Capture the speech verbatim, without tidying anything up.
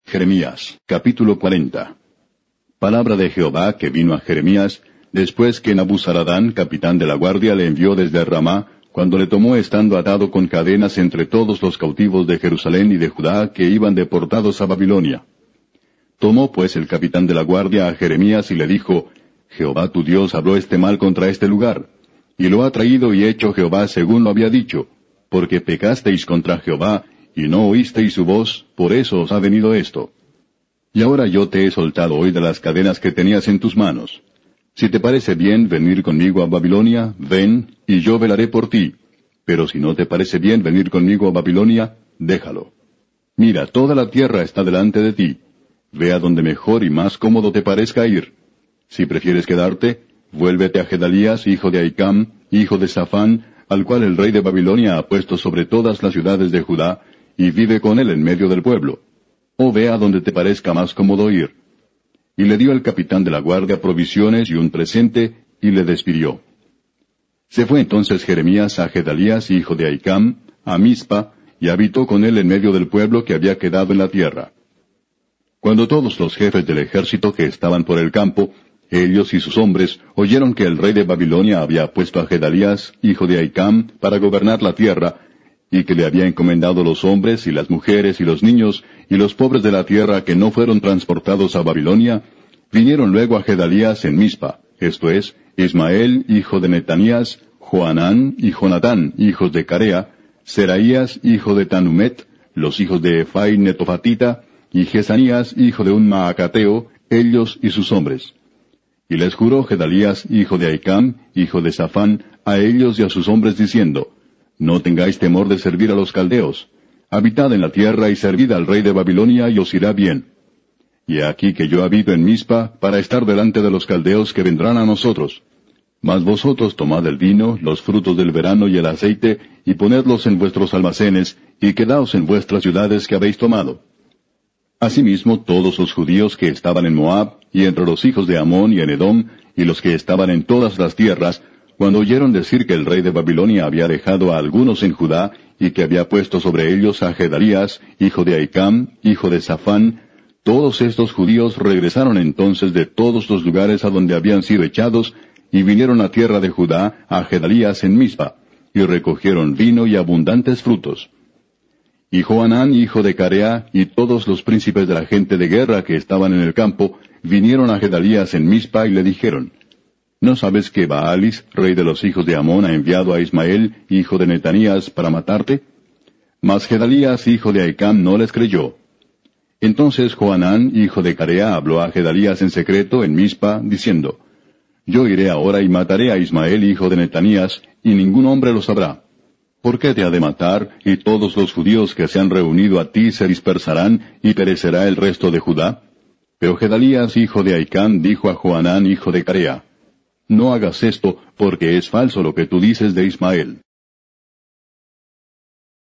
Jeremías, capítulo cuarenta. Palabra de Jehová que vino a Jeremías, después que Nabuzaradán, capitán de la guardia, le envió desde Ramá, cuando le tomó estando atado con cadenas entre todos los cautivos de Jerusalén y de Judá que iban deportados a Babilonia. Tomó pues el capitán de la guardia a Jeremías y le dijo, Jehová tu Dios habló este mal contra este lugar, y lo ha traído y hecho Jehová según lo había dicho, porque pecasteis contra Jehová, y no oísteis su voz, por eso os ha venido esto. Y ahora yo te he soltado hoy de las cadenas que tenías en tus manos. Si te parece bien venir conmigo a Babilonia, ven, y yo velaré por ti. Pero si no te parece bien venir conmigo a Babilonia, déjalo. Mira, toda la tierra está delante de ti. Ve a donde mejor y más cómodo te parezca ir. Si prefieres quedarte, vuélvete a Gedalías, hijo de Ahicam, hijo de Safán, al cual el rey de Babilonia ha puesto sobre todas las ciudades de Judá, y vive con él en medio del pueblo. O ve a donde te parezca más cómodo ir. Y le dio el capitán de la guardia provisiones y un presente, y le despidió. Se fue entonces Jeremías a Gedalías, hijo de Ahicam, a Mizpa, y habitó con él en medio del pueblo que había quedado en la tierra. Cuando todos los jefes del ejército que estaban por el campo, ellos y sus hombres, oyeron que el rey de Babilonia había puesto a Gedalías, hijo de Ahicam, para gobernar la tierra, y que le había encomendado los hombres y las mujeres y los niños y los pobres de la tierra que no fueron transportados a Babilonia, vinieron luego a Gedalías en Mizpa, esto es, Ismael, hijo de Netanías, Johanán y Jonatán, hijos de Carea, Seraías, hijo de Tanumet, los hijos de Efai Netofatita, y Jesanías, hijo de un Maacateo, ellos y sus hombres. Y les juró Gedalías, hijo de Ahicam, hijo de Safán, a ellos y a sus hombres, diciendo, No tengáis temor de servir a los caldeos. Habitad en la tierra y servid al rey de Babilonia y os irá bien. Y he aquí que yo habito en Mizpa para estar delante de los caldeos que vendrán a nosotros. Mas vosotros tomad el vino, los frutos del verano y el aceite, y ponedlos en vuestros almacenes, y quedaos en vuestras ciudades que habéis tomado. Asimismo, todos los judíos que estaban en Moab, y entre los hijos de Amón y en Edom, y los que estaban en todas las tierras, cuando oyeron decir que el rey de Babilonia había dejado a algunos en Judá, y que había puesto sobre ellos a Gedalías, hijo de Ahicam, hijo de Safán, todos estos judíos regresaron entonces de todos los lugares a donde habían sido echados, y vinieron a tierra de Judá, a Gedalías en Mizpa, y recogieron vino y abundantes frutos. Y Johanán, hijo de Carea, y todos los príncipes de la gente de guerra que estaban en el campo, vinieron a Gedalías en Mizpa y le dijeron, ¿No sabes que Baalis, rey de los hijos de Amón, ha enviado a Ismael, hijo de Netanías, para matarte? Mas Gedalías, hijo de Ahicam, no les creyó. Entonces Johanán, hijo de Carea, habló a Gedalías en secreto en Mizpa, diciendo, Yo iré ahora y mataré a Ismael, hijo de Netanías, y ningún hombre lo sabrá. ¿Por qué te ha de matar, y todos los judíos que se han reunido a ti se dispersarán, y perecerá el resto de Judá? Pero Gedalías, hijo de Ahicam, dijo a Johanán, hijo de Carea, No hagas esto, porque es falso lo que tú dices de Ismael.